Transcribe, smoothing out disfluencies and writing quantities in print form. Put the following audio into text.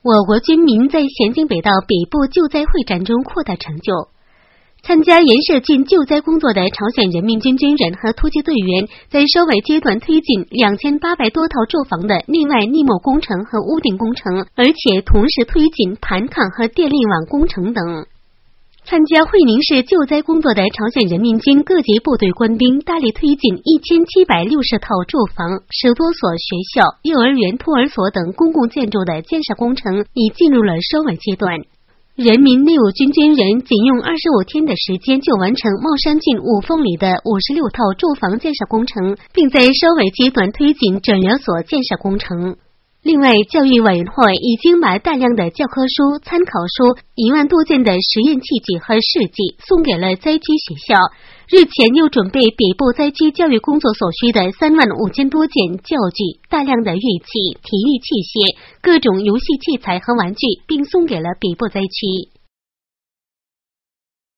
我国军民在咸津北道北部救灾会战中扩大成就。参加延社郡救灾工作的朝鲜人民军军人和突击队员，在收尾阶段推进2800多套住房的内外立木工程和屋顶工程，而且同时推进盘炕和电力网工程等。参加会宁市救灾工作的朝鲜人民军各级部队官兵大力推进1760套住房、10多所学校、幼儿园、托儿所等公共建筑的建设工程已进入了收尾阶段。人民内务军军人仅用25天的时间就完成茂山郡五凤里的56套住房建设工程，并在收尾阶段推进诊疗所建设工程。另外，教育委员会已经把大量的教科书、参考书、1万多件的实验器具和试剂送给了灾区学校。日前又准备北部灾区教育工作所需的3万5千多件教具、大量的乐器、体育器械、各种游戏器材和玩具，并送给了北部灾区。